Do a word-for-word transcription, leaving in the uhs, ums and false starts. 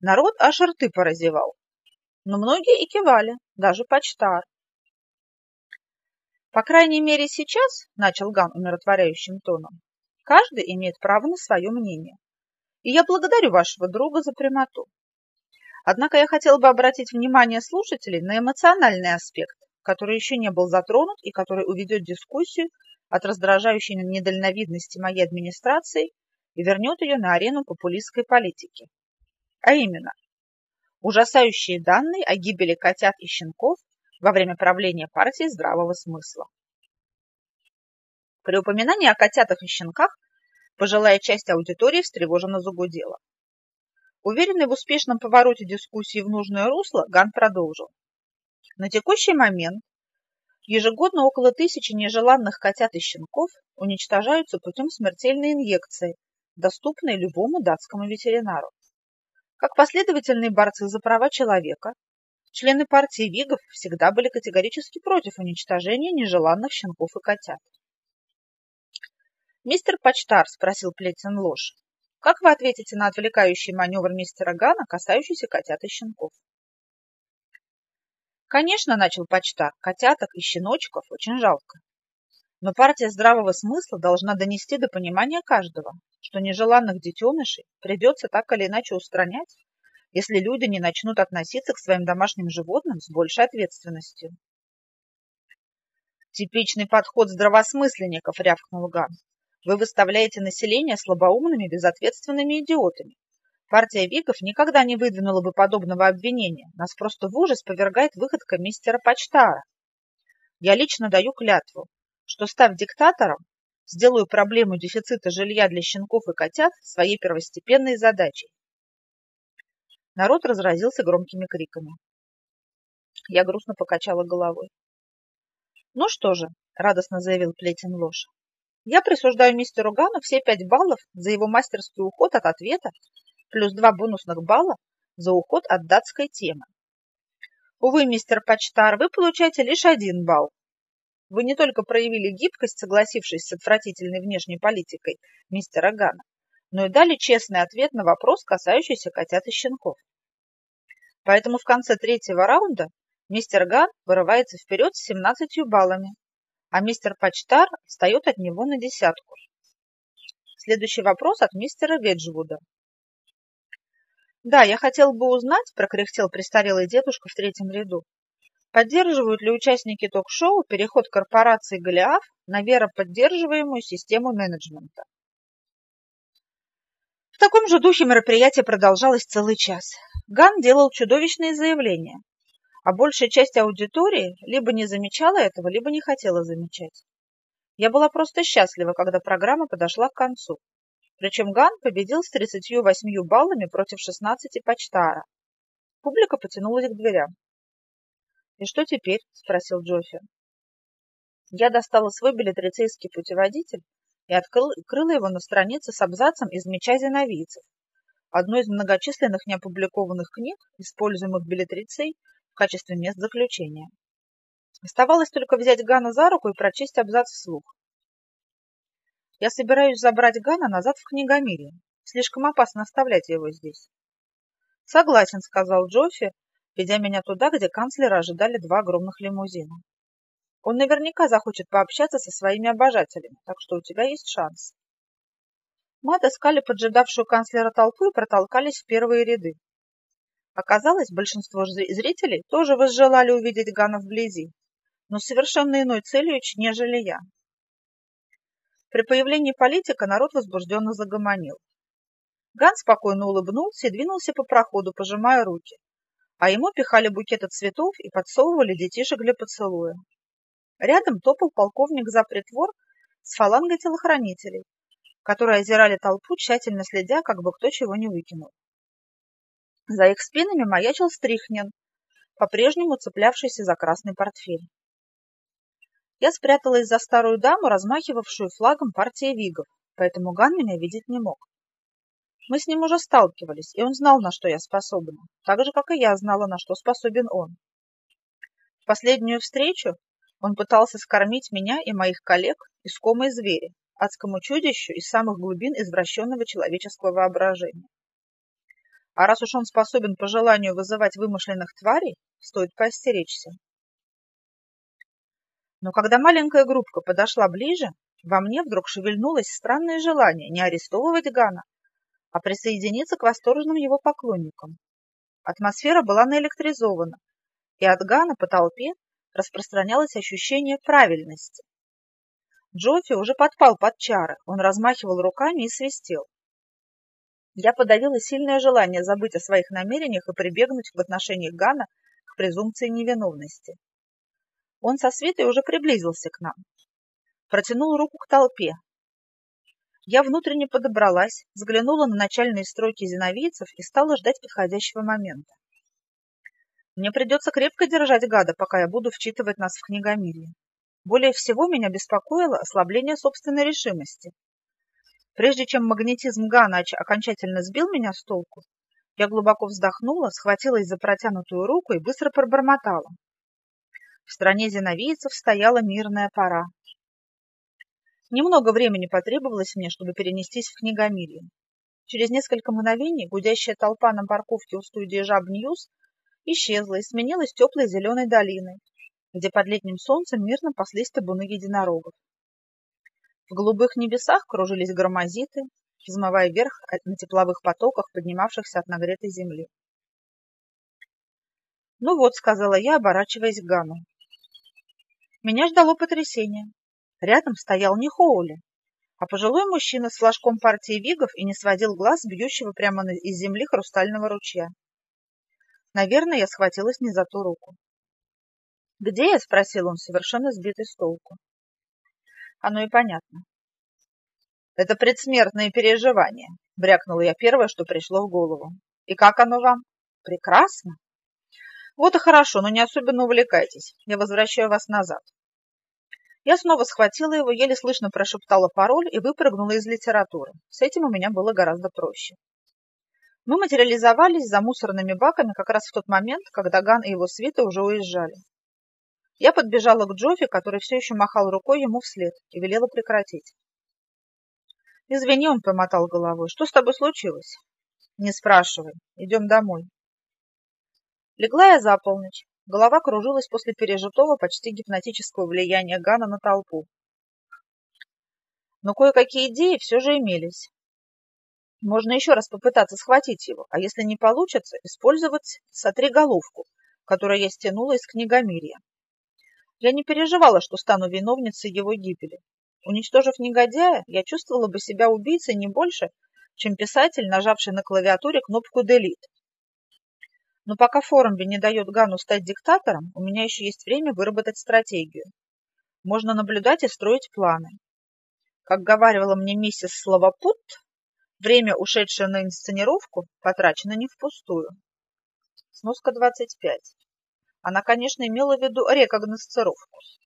Народ аж рты поразевал, но многие и кивали, даже почтар. По крайней мере сейчас, начал Ган умиротворяющим тоном, каждый имеет право на свое мнение, и я благодарю вашего друга за прямоту. Однако я хотел бы обратить внимание слушателей на эмоциональный аспект, который еще не был затронут и который уведет дискуссию от раздражающей недальновидности моей администрации и вернет ее на арену популистской политики. А именно, ужасающие данные о гибели котят и щенков во время правления партии здравого смысла. При упоминании о котятах и щенках пожилая часть аудитории встревоженно загудела. Уверенный в успешном повороте дискуссии в нужное русло, Ган продолжил. На текущий момент ежегодно около тысячи нежеланных котят и щенков уничтожаются путем смертельной инъекции, доступной любому датскому ветеринару. Как последовательные борцы за права человека, члены партии Вигов всегда были категорически против уничтожения нежеланных щенков и котят. «Мистер Почтар», — спросил Плетенлош, — «как вы ответите на отвлекающий маневр мистера Гана, касающийся котят и щенков?» «Конечно, — начал Почтар, — котяток и щеночков очень жалко. Но партия здравого смысла должна донести до понимания каждого, что нежеланных детенышей придется так или иначе устранять, если люди не начнут относиться к своим домашним животным с большей ответственностью». «Типичный подход здравосмысленников», — рявкнул Ган. «Вы выставляете население слабоумными, безответственными идиотами. Партия Вигов никогда не выдвинула бы подобного обвинения. Нас просто в ужас повергает выходка мистера Почтара. Я лично даю клятву, что, став диктатором, сделаю проблему дефицита жилья для щенков и котят своей первостепенной задачей». Народ разразился громкими криками. Я грустно покачала головой. «Ну что же», — радостно заявил Плетенлош, — «я присуждаю мистеру Гану все пять баллов за его мастерский уход от ответа, плюс два бонусных балла за уход от датской темы. Увы, мистер Почтар, вы получаете лишь один балл. Вы не только проявили гибкость, согласившись с отвратительной внешней политикой мистера Гана, но и дали честный ответ на вопрос, касающийся котят и щенков. Поэтому в конце третьего раунда мистер Ган вырывается вперед с семнадцатью баллами, а мистер Почтар отстает от него на десятку. Следующий вопрос от мистера Веджвуда. «Да, я хотел бы узнать, — прокряхтел престарелый дедушка в третьем ряду, — поддерживают ли участники ток-шоу переход корпорации Голиаф на вероподдерживаемую систему менеджмента?» В таком же духе мероприятие продолжалось целый час. Ган делал чудовищные заявления, а большая часть аудитории либо не замечала этого, либо не хотела замечать. Я была просто счастлива, когда программа подошла к концу. Причем Ган победил с тридцатью восьмью баллами против шестнадцати Почтара. Публика потянулась к дверям. «И что теперь?» – спросил Джоффи. Я достала свой билетрицейский путеводитель и открыла его на странице с абзацем из «Меча зиновийцев», одной из многочисленных неопубликованных книг, используемых билетрицей в качестве мест заключения. Оставалось только взять Гана за руку и прочесть абзац вслух. «Я собираюсь забрать Гана назад в Книгомирье. Слишком опасно оставлять его здесь». «Согласен», — сказал Джоффи, ведя меня туда, где канцлера ожидали два огромных лимузина. «Он наверняка захочет пообщаться со своими обожателями, так что у тебя есть шанс». Мы отыскали поджидавшую канцлера толпу и протолкались в первые ряды. Оказалось, большинство зрителей тоже возжелали увидеть Гана вблизи, но с совершенно иной целью, нежели я. При появлении политика народ возбужденно загомонил. Ган спокойно улыбнулся и двинулся по проходу, пожимая руки, а ему пихали букеты цветов и подсовывали детишек для поцелуя. Рядом топал полковник запритвор с фалангой телохранителей, которые озирали толпу, тщательно следя, как бы кто чего не выкинул. За их спинами маячил Стрихнин, по-прежнему цеплявшийся за красный портфель. Я спряталась за старую даму, размахивавшую флагом партии Вигов, поэтому Ган меня видеть не мог. Мы с ним уже сталкивались, и он знал, на что я способна, так же, как и я знала, на что способен он. В последнюю встречу он пытался скормить меня и моих коллег искомой звери, адскому чудищу из самых глубин извращенного человеческого воображения. А раз уж он способен по желанию вызывать вымышленных тварей, стоит поостеречься. Но когда маленькая группка подошла ближе, во мне вдруг шевельнулось странное желание не арестовывать Гана, а присоединиться к восторженным его поклонникам. Атмосфера была наэлектризована, и от Гана по толпе распространялось ощущение правильности. Джоффи уже подпал под чары, он размахивал руками и свистел. Я подавила сильное желание забыть о своих намерениях и прибегнуть в отношении Гана к презумпции невиновности. Он со свитой уже приблизился к нам. Протянул руку к толпе. Я внутренне подобралась, взглянула на начальные строки зиновийцев и стала ждать подходящего момента. Мне придется крепко держать Гада, пока я буду вчитывать нас в книгомирье. Более всего меня беспокоило ослабление собственной решимости. Прежде чем магнетизм Гана окончательно сбил меня с толку, я глубоко вздохнула, схватилась за протянутую руку и быстро пробормотала. В стране зиновийцев стояла мирная пора. Немного времени потребовалось мне, чтобы перенестись в книгомирье. Через несколько мгновений гудящая толпа на парковке у студии Жаб-Ньюс исчезла и сменилась теплой зеленой долиной, где под летним солнцем мирно паслись табуны единорогов. В голубых небесах кружились громозиты, взмывая вверх на тепловых потоках, поднимавшихся от нагретой земли. «Ну вот», — сказала я, оборачиваясь к Гану. Меня ждало потрясение. Рядом стоял не Хоули, а пожилой мужчина с флажком партии Вигов и не сводил глаз с бьющего прямо из земли хрустального ручья. Наверное, я схватилась не за ту руку. «Где я?» — спросил он, совершенно сбитый с толку. Оно и понятно. «Это предсмертные переживания», — брякнула я первое, что пришло в голову. «И как оно вам?» «Прекрасно». «Вот и хорошо, но не особенно увлекайтесь. Я возвращаю вас назад». Я снова схватила его, еле слышно прошептала пароль и выпрыгнула из литературы. С этим у меня было гораздо проще. Мы материализовались за мусорными баками как раз в тот момент, когда Ган и его свита уже уезжали. Я подбежала к Джоффи, который все еще махал рукой ему вслед, и велела прекратить. «Извини», — он помотал головой. «Что с тобой случилось?» «Не спрашивай. Идем домой». Легла я за полночь. Голова кружилась после пережитого почти гипнотического влияния Гана на толпу. Но кое-какие идеи все же имелись. Можно еще раз попытаться схватить его, а если не получится, использовать сотриголовку, которую я стянула из книгомирья. Я не переживала, что стану виновницей его гибели. Уничтожив негодяя, я чувствовала бы себя убийцей не больше, чем писатель, нажавший на клавиатуре кнопку «Delete». Но пока Форумби не дает Гану стать диктатором, у меня еще есть время выработать стратегию. Можно наблюдать и строить планы. Как говаривала мне миссис Словопут, время, ушедшее на инсценировку, потрачено не впустую. Сноска двадцать пять. Она, конечно, имела в виду рекогносцировку.